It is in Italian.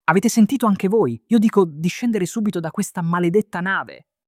Avete sentito anche voi? Io dico di scendere subito da questa maledetta nave.